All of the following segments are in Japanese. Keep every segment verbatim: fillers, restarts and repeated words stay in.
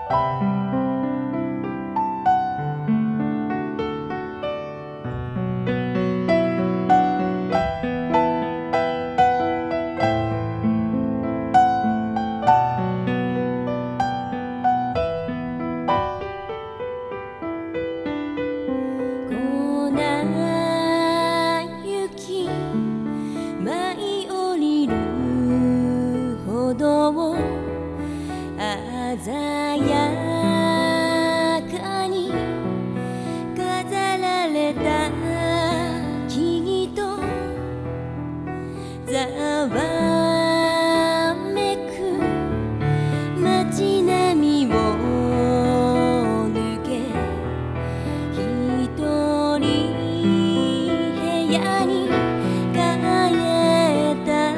鮮やかに飾られた木々とざわめく街並みを抜け一人部屋に帰った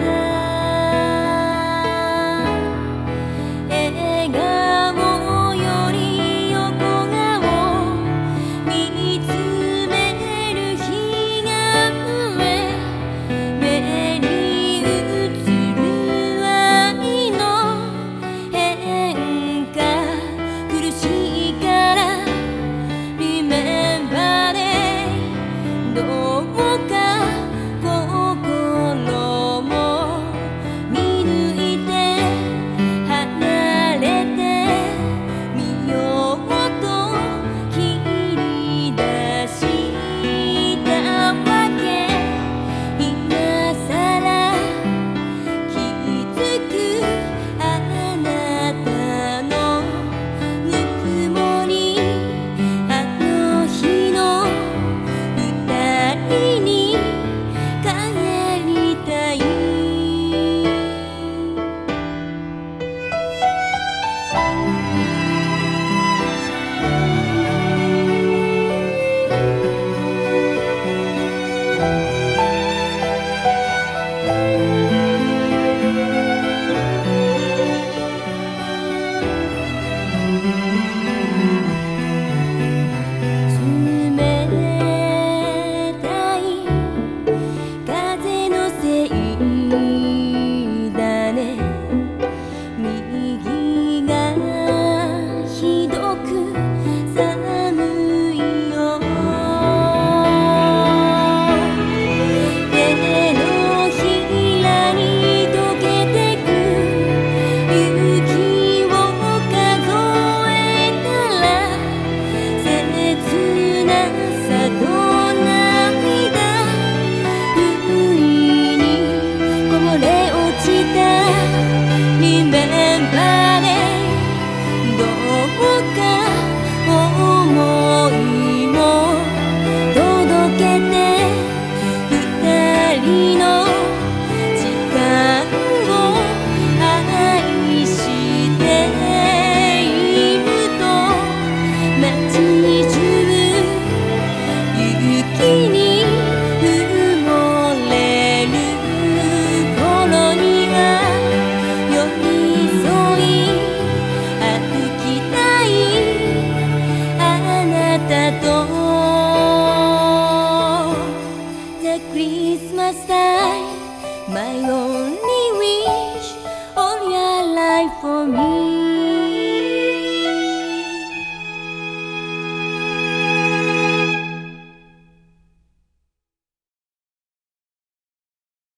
笑顔より横顔見つめる日が増え目に映る愛の変化苦しいからリメンバーでどうか心も見抜いて離れてみようと切り出したわけ今さら気づくあなたのぬくもりあの日の二人に帰りたい冷たい風のせいだね右がひどく寒いよ手のひらに溶けてく雪を数えたら切なさと涙不意にこぼれ落ちたリメンバーでどうか想いを届けて二人の時間を愛していると街中雪に埋もれる頃には寄り添い歩きたいあなたと The Christmas time My only wish All your life for me